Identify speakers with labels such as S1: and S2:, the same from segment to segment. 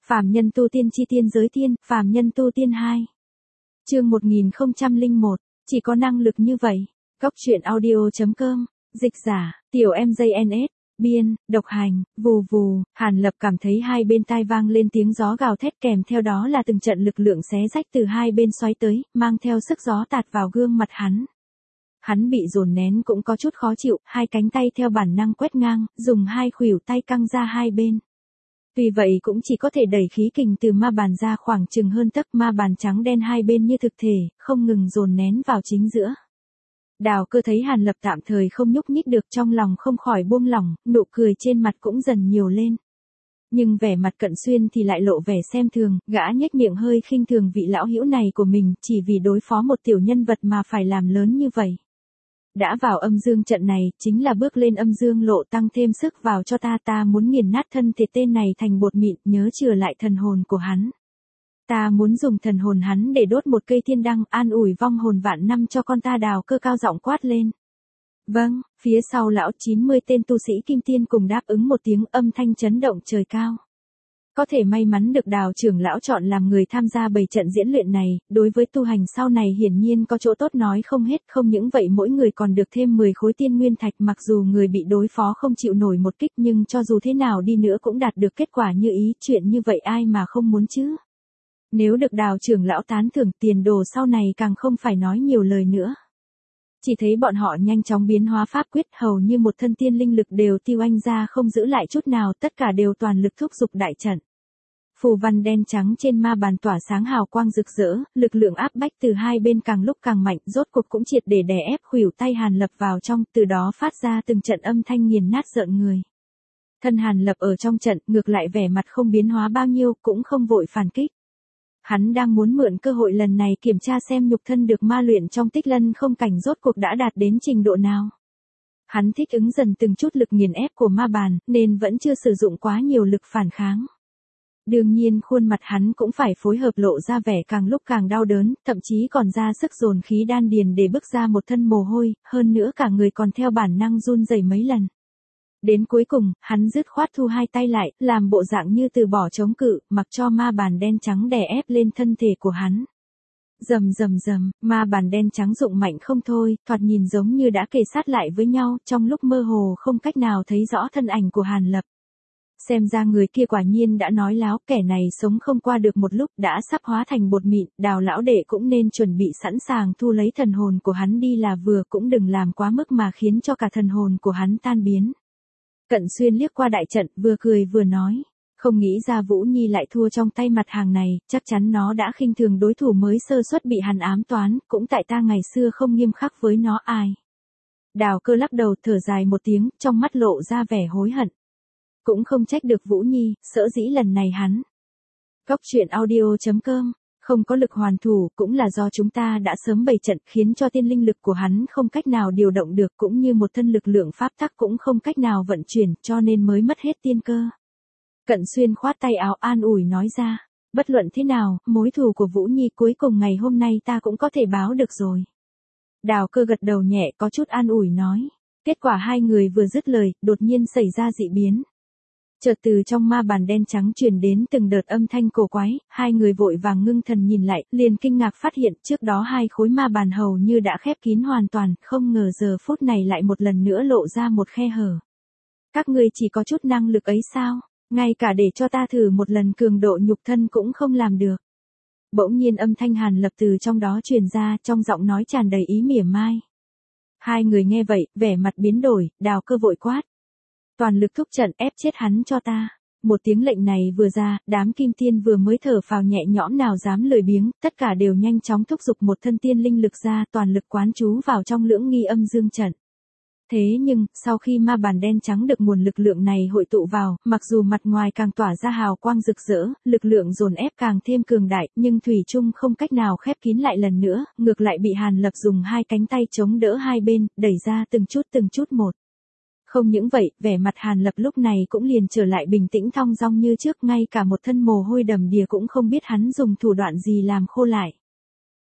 S1: Phàm nhân tu tiên chi tiên giới tiên, phàm nhân tu tiên 2. Chương 1001, chỉ có năng lực như vậy. Góc truyện audio.com, dịch giả, tiểu MJNS, biên, độc hành, vù vù. Hàn Lập cảm thấy hai bên tai vang lên tiếng gió gào thét, kèm theo đó là từng trận lực lượng xé rách từ hai bên xoáy tới, mang theo sức gió tạt vào gương mặt hắn. Hắn bị dồn nén cũng có chút khó chịu, hai cánh tay theo bản năng quét ngang, dùng hai khuỷu tay căng ra hai bên. Tuy vậy cũng chỉ có thể đẩy khí kình từ ma bàn ra khoảng chừng hơn tấc, ma bàn trắng đen hai bên như thực thể, không ngừng dồn nén vào chính giữa. Đào Cơ thấy Hàn Lập tạm thời không nhúc nhích được, trong lòng không khỏi buông lỏng, nụ cười trên mặt cũng dần nhiều lên. Nhưng vẻ mặt Cận Xuyên thì lại lộ vẻ xem thường, gã nhếch miệng hơi khinh thường vị lão hữu này của mình, chỉ vì đối phó một tiểu nhân vật mà phải làm lớn như vậy. Đã vào âm dương trận này, chính là bước lên âm dương lộ, tăng thêm sức vào cho ta muốn nghiền nát thân thể tên này thành bột mịn, nhớ chừa lại thần hồn của hắn. Ta muốn dùng thần hồn hắn để đốt một cây thiên đăng, an ủi vong hồn vạn năm cho con ta. Đào Cơ cao giọng quát lên. Vâng, phía sau lão 90 tên tu sĩ kim tiên cùng đáp ứng một tiếng, âm thanh chấn động trời cao. Có thể may mắn được Đào trưởng lão chọn làm người tham gia bày trận diễn luyện này, đối với tu hành sau này hiển nhiên có chỗ tốt nói không hết, không những vậy mỗi người còn được thêm 10 khối tiên nguyên thạch, mặc dù người bị đối phó không chịu nổi một kích nhưng cho dù thế nào đi nữa cũng đạt được kết quả như ý, chuyện như vậy ai mà không muốn chứ. Nếu được Đào trưởng lão tán thưởng, tiền đồ sau này càng không phải nói nhiều lời nữa. Chỉ thấy bọn họ nhanh chóng biến hóa pháp quyết, hầu như một thân tiên linh lực đều tiêu anh ra, không giữ lại chút nào, tất cả đều toàn lực thúc giục đại trận. Phù văn đen trắng trên ma bàn tỏa sáng hào quang rực rỡ, lực lượng áp bách từ hai bên càng lúc càng mạnh, rốt cuộc cũng triệt để đè ép khuỷu tay Hàn Lập vào trong, từ đó phát ra từng trận âm thanh nghiền nát rợn người. Thân Hàn Lập ở trong trận, ngược lại vẻ mặt không biến hóa bao nhiêu, cũng không vội phản kích. Hắn đang muốn mượn cơ hội lần này kiểm tra xem nhục thân được ma luyện trong Tích Lân không cảnh rốt cuộc đã đạt đến trình độ nào. Hắn thích ứng dần từng chút lực nghiền ép của ma bàn, nên vẫn chưa sử dụng quá nhiều lực phản kháng. Đương nhiên khuôn mặt hắn cũng phải phối hợp lộ ra vẻ càng lúc càng đau đớn, thậm chí còn ra sức dồn khí đan điền để bức ra một thân mồ hôi, hơn nữa cả người còn theo bản năng run rẩy mấy lần. Đến cuối cùng, hắn dứt khoát thu hai tay lại, làm bộ dạng như từ bỏ chống cự, mặc cho ma bàn đen trắng đè ép lên thân thể của hắn. Rầm rầm rầm, ma bàn đen trắng rụng mạnh không thôi, thoạt nhìn giống như đã kề sát lại với nhau, trong lúc mơ hồ không cách nào thấy rõ thân ảnh của Hàn Lập. Xem ra người kia quả nhiên đã nói láo, kẻ này sống không qua được một lúc đã sắp hóa thành bột mịn, Đào lão đệ cũng nên chuẩn bị sẵn sàng thu lấy thần hồn của hắn đi là vừa, cũng đừng làm quá mức mà khiến cho cả thần hồn của hắn tan biến. Cận Xuyên liếc qua đại trận, vừa cười vừa nói, không nghĩ ra Vũ Nhi lại thua trong tay mặt hàng này, chắc chắn nó đã khinh thường đối thủ mới sơ suất bị hắn ám toán, cũng tại ta ngày xưa không nghiêm khắc với nó ai. Đào Cơ lắc đầu thở dài một tiếng, trong mắt lộ ra vẻ hối hận. Cũng không trách được Vũ Nhi, sở dĩ lần này hắn. Góc truyện audio.com, không có lực hoàn thủ, cũng là do chúng ta đã sớm bày trận, khiến cho tiên linh lực của hắn không cách nào điều động được, cũng như một thân lực lượng pháp tắc cũng không cách nào vận chuyển, cho nên mới mất hết tiên cơ. Cận Xuyên khoát tay áo an ủi nói ra, bất luận thế nào, mối thù của Vũ Nhi cuối cùng ngày hôm nay ta cũng có thể báo được rồi. Đào Cơ gật đầu nhẹ, có chút an ủi nói. Kết quả hai người vừa dứt lời, đột nhiên xảy ra dị biến. Chợt từ trong ma bàn đen trắng truyền đến từng đợt âm thanh cổ quái, hai người vội vàng ngưng thần nhìn lại, liền kinh ngạc phát hiện trước đó hai khối ma bàn hầu như đã khép kín hoàn toàn, không ngờ giờ phút này lại một lần nữa lộ ra một khe hở. Các ngươi chỉ có chút năng lực ấy sao, ngay cả để cho ta thử một lần cường độ nhục thân cũng không làm được. Bỗng nhiên âm thanh Hàn Lập từ trong đó truyền ra, trong giọng nói tràn đầy ý mỉa mai. Hai người nghe vậy, vẻ mặt biến đổi, Đào Cơ vội quát. Toàn lực thúc trận, ép chết hắn cho ta. Một tiếng lệnh này vừa ra, đám kim tiên vừa mới thở phào nhẹ nhõm nào dám lười biếng, tất cả đều nhanh chóng thúc giục một thân tiên linh lực ra, toàn lực quán chú vào trong lưỡng nghi âm dương trận. Thế nhưng, sau khi ma bàn đen trắng được nguồn lực lượng này hội tụ vào, mặc dù mặt ngoài càng tỏa ra hào quang rực rỡ, lực lượng dồn ép càng thêm cường đại, nhưng thủy chung không cách nào khép kín lại lần nữa, ngược lại bị Hàn Lập dùng hai cánh tay chống đỡ hai bên, đẩy ra từng chút một. Không những vậy, vẻ mặt Hàn Lập lúc này cũng liền trở lại bình tĩnh thong dong như trước, ngay cả một thân mồ hôi đầm đìa cũng không biết hắn dùng thủ đoạn gì làm khô lại.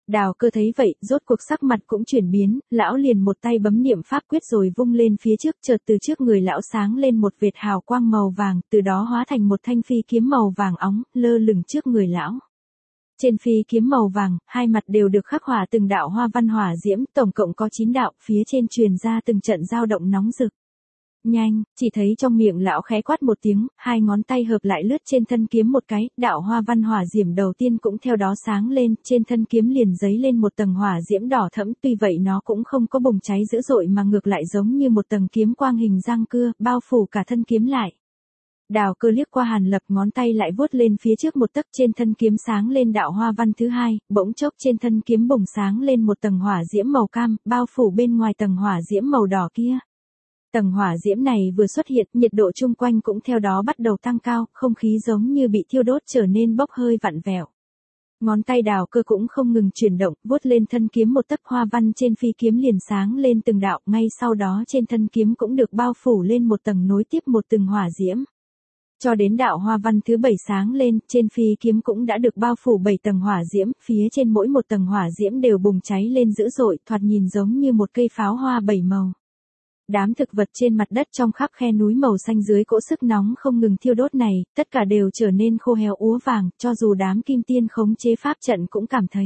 S1: Đào Cơ thấy vậy, rốt cuộc sắc mặt cũng chuyển biến, lão liền một tay bấm niệm pháp quyết rồi vung lên phía trước, chợt từ trước người lão sáng lên một vệt hào quang màu vàng, từ đó hóa thành một thanh phi kiếm màu vàng óng, lơ lửng trước người lão. Trên phi kiếm màu vàng, hai mặt đều được khắc họa từng đạo hoa văn hỏa diễm, tổng cộng có 9 đạo, phía trên truyền ra từng trận dao động nóng rực. Nhanh, chỉ thấy trong miệng lão khẽ quát một tiếng, hai ngón tay hợp lại lướt trên thân kiếm một cái, đạo hoa văn hỏa diễm đầu tiên cũng theo đó sáng lên, trên thân kiếm liền dấy lên một tầng hỏa diễm đỏ thẫm, tuy vậy nó cũng không có bùng cháy dữ dội mà ngược lại giống như một tầng kiếm quang hình răng cưa, bao phủ cả thân kiếm lại. Đào Cơ liếc qua Hàn Lập, ngón tay lại vuốt lên phía trước một tấc, trên thân kiếm sáng lên đạo hoa văn thứ hai, bỗng chốc trên thân kiếm bùng sáng lên một tầng hỏa diễm màu cam, bao phủ bên ngoài tầng hỏa diễm màu đỏ kia. Tầng hỏa diễm này vừa xuất hiện, nhiệt độ chung quanh cũng theo đó bắt đầu tăng cao, không khí giống như bị thiêu đốt trở nên bốc hơi vặn vẹo. Ngón tay Đào Cơ cũng không ngừng chuyển động, vuốt lên thân kiếm một tấc, hoa văn trên phi kiếm liền sáng lên từng đạo, ngay sau đó trên thân kiếm cũng được bao phủ lên một tầng nối tiếp một từng hỏa diễm. Cho đến đạo hoa văn thứ 7 sáng lên, trên phi kiếm cũng đã được bao phủ 7 tầng hỏa diễm, phía trên mỗi một tầng hỏa diễm đều bùng cháy lên dữ dội, thoạt nhìn giống như một cây pháo hoa 7 màu. Đám thực vật trên mặt đất trong khắp khe núi màu xanh dưới cỗ sức nóng không ngừng thiêu đốt này, tất cả đều trở nên khô héo úa vàng, cho dù đám kim tiên khống chế pháp trận cũng cảm thấy.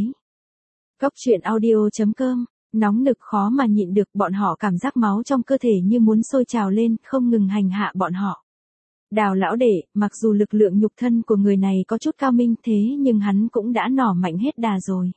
S1: Góc truyện audio.com, nóng nực khó mà nhịn được, bọn họ cảm giác máu trong cơ thể như muốn sôi trào lên, không ngừng hành hạ bọn họ. Đào lão đệ, mặc dù lực lượng nhục thân của người này có chút cao minh thế nhưng hắn cũng đã nỏ mạnh hết đà rồi.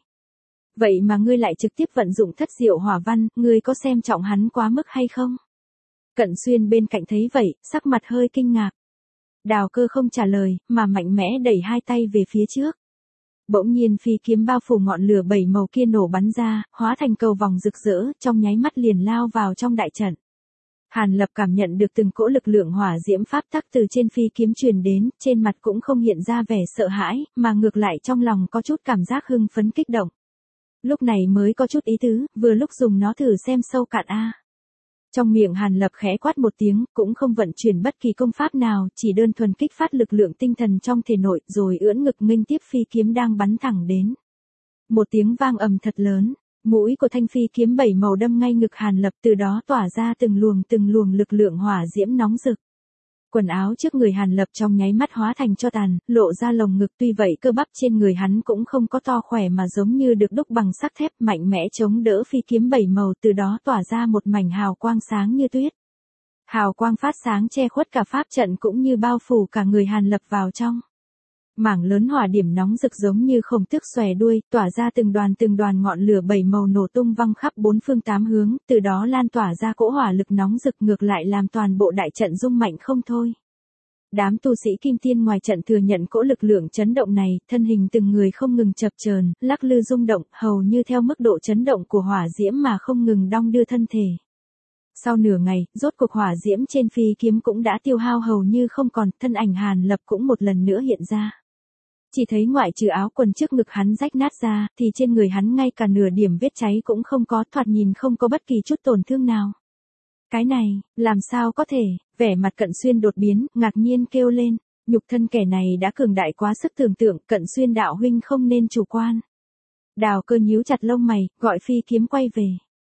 S1: Vậy mà ngươi lại trực tiếp vận dụng thất diệu hỏa văn, ngươi có xem trọng hắn quá mức hay không? Cận Xuyên bên cạnh thấy vậy, sắc mặt hơi kinh ngạc. Đào Cơ không trả lời, mà mạnh mẽ đẩy hai tay về phía trước. Bỗng nhiên phi kiếm bao phủ ngọn lửa 7 màu kia nổ bắn ra, hóa thành cầu vòng rực rỡ, trong nháy mắt liền lao vào trong đại trận. Hàn Lập cảm nhận được từng cỗ lực lượng hỏa diễm pháp tắc từ trên phi kiếm truyền đến, trên mặt cũng không hiện ra vẻ sợ hãi, mà ngược lại trong lòng có chút cảm giác hưng phấn kích động. Lúc này mới có chút ý tứ, vừa lúc dùng nó thử xem sâu cạn a. Trong miệng Hàn Lập khẽ quát một tiếng, cũng không vận chuyển bất kỳ công pháp nào, chỉ đơn thuần kích phát lực lượng tinh thần trong thể nội, rồi ưỡn ngực nghênh tiếp phi kiếm đang bắn thẳng đến. Một tiếng vang ầm thật lớn, mũi của thanh phi kiếm 7 màu đâm ngay ngực Hàn Lập, từ đó tỏa ra từng luồng lực lượng hỏa diễm nóng rực. Quần áo trước người Hàn Lập trong nháy mắt hóa thành tro tàn, lộ ra lồng ngực, tuy vậy cơ bắp trên người hắn cũng không có to khỏe mà giống như được đúc bằng sắt thép, mạnh mẽ chống đỡ phi kiếm 7 màu, từ đó tỏa ra một mảnh hào quang sáng như tuyết. Hào quang phát sáng che khuất cả pháp trận cũng như bao phủ cả người Hàn Lập vào trong. Mảng lớn hỏa điểm nóng rực giống như khổng tước xòe đuôi, tỏa ra từng đoàn ngọn lửa 7 màu nổ tung văng khắp bốn phương tám hướng, từ đó lan tỏa ra cỗ hỏa lực nóng rực, ngược lại làm toàn bộ đại trận rung mạnh không thôi. Đám tu sĩ kim tiên ngoài trận thừa nhận cỗ lực lượng chấn động này, thân hình từng người không ngừng chập chờn, lắc lư rung động, hầu như theo mức độ chấn động của hỏa diễm mà không ngừng đong đưa thân thể. Sau nửa ngày, rốt cuộc hỏa diễm trên phi kiếm cũng đã tiêu hao hầu như không còn, thân ảnh Hàn Lập cũng một lần nữa hiện ra. Chỉ thấy ngoại trừ áo quần trước ngực hắn rách nát ra, thì trên người hắn ngay cả nửa điểm vết cháy cũng không có, thoạt nhìn không có bất kỳ chút tổn thương nào. Cái này, làm sao có thể, vẻ mặt Cận Xuyên đột biến, ngạc nhiên kêu lên, nhục thân kẻ này đã cường đại quá sức tưởng tượng, Cận Xuyên đạo huynh không nên chủ quan. Đào Cơ nhíu chặt lông mày, gọi phi kiếm quay về.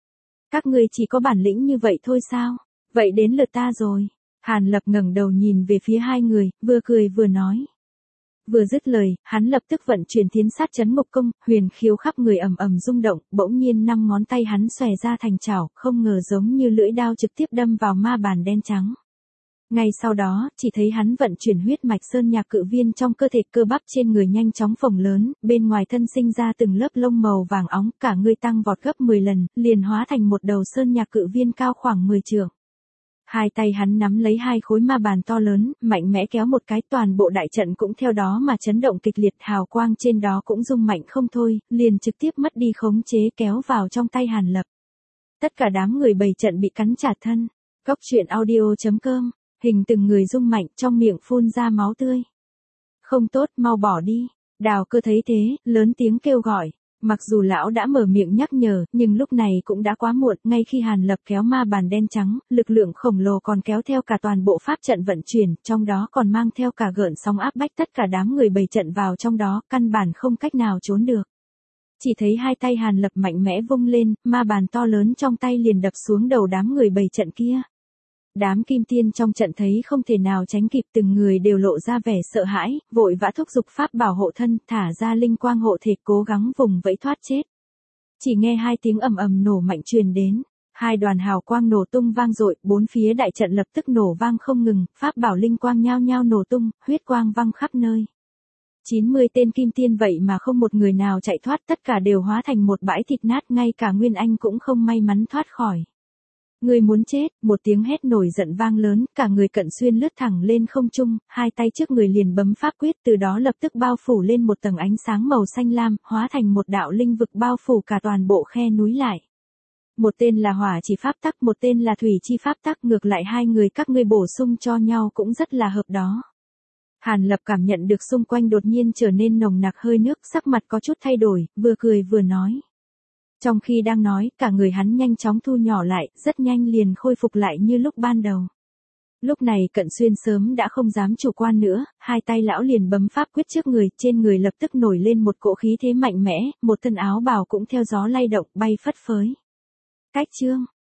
S1: Các ngươi chỉ có bản lĩnh như vậy thôi sao? Vậy đến lượt ta rồi. Hàn Lập ngẩng đầu nhìn về phía hai người, vừa cười vừa nói. Vừa dứt lời, hắn lập tức vận chuyển Thiến Sát Chấn Ngục Công, huyền khiếu khắp người ầm ầm rung động, bỗng nhiên 5 ngón tay hắn xòe ra thành chảo, không ngờ giống như lưỡi đao trực tiếp đâm vào ma bàn đen trắng. Ngay sau đó, chỉ thấy hắn vận chuyển huyết mạch sơn nhạc cự viên trong cơ thể, cơ bắp trên người nhanh chóng phồng lớn, bên ngoài thân sinh ra từng lớp lông màu vàng óng, cả người tăng vọt gấp 10 lần, liền hóa thành một đầu sơn nhạc cự viên cao khoảng 10 trượng. Hai tay hắn nắm lấy hai khối ma bàn to lớn, mạnh mẽ kéo một cái, toàn bộ đại trận cũng theo đó mà chấn động kịch liệt, hào quang trên đó cũng rung mạnh không thôi, liền trực tiếp mất đi khống chế kéo vào trong tay Hàn Lập. Tất cả đám người bày trận bị cắn chặt thân. Góc truyện audio.com, hình từng người rung mạnh, trong miệng phun ra máu tươi. Không tốt, mau bỏ đi. Đào Cơ thấy thế, lớn tiếng kêu gọi. Mặc dù lão đã mở miệng nhắc nhở, nhưng lúc này cũng đã quá muộn, ngay khi Hàn Lập kéo ma bàn đen trắng, lực lượng khổng lồ còn kéo theo cả toàn bộ pháp trận vận chuyển, trong đó còn mang theo cả gợn sóng áp bách tất cả đám người bày trận vào trong đó, căn bản không cách nào trốn được. Chỉ thấy hai tay Hàn Lập mạnh mẽ vung lên, ma bàn to lớn trong tay liền đập xuống đầu đám người bầy trận kia. Đám kim tiên trong trận thấy không thể nào tránh kịp, từng người đều lộ ra vẻ sợ hãi, vội vã thúc giục pháp bảo hộ thân, thả ra linh quang hộ thể cố gắng vùng vẫy thoát chết. Chỉ nghe hai tiếng ầm ầm nổ mạnh truyền đến, hai đoàn hào quang nổ tung vang dội, bốn phía đại trận lập tức nổ vang không ngừng, pháp bảo linh quang nhao nhao nổ tung, huyết quang văng khắp nơi. 90 tên kim tiên vậy mà không một người nào chạy thoát, tất cả đều hóa thành một bãi thịt nát, ngay cả Nguyên Anh cũng không may mắn thoát khỏi. Người muốn chết, một tiếng hét nổi giận vang lớn, cả người Cận Xuyên lướt thẳng lên không trung, hai tay trước người liền bấm pháp quyết, từ đó lập tức bao phủ lên một tầng ánh sáng màu xanh lam, hóa thành một đạo linh vực bao phủ cả toàn bộ khe núi lại. Một tên là hỏa chỉ pháp tắc, một tên là thủy chi pháp tắc, ngược lại hai người các ngươi bổ sung cho nhau cũng rất là hợp đó. Hàn Lập cảm nhận được xung quanh đột nhiên trở nên nồng nặc hơi nước, sắc mặt có chút thay đổi, vừa cười vừa nói. Trong khi đang nói, cả người hắn nhanh chóng thu nhỏ lại, rất nhanh liền khôi phục lại như lúc ban đầu. Lúc này Cận Xuyên sớm đã không dám chủ quan nữa, hai tay lão liền bấm pháp quyết trước người, trên người lập tức nổi lên một cỗ khí thế mạnh mẽ, một thân áo bào cũng theo gió lay động, bay phất phới. Cách chương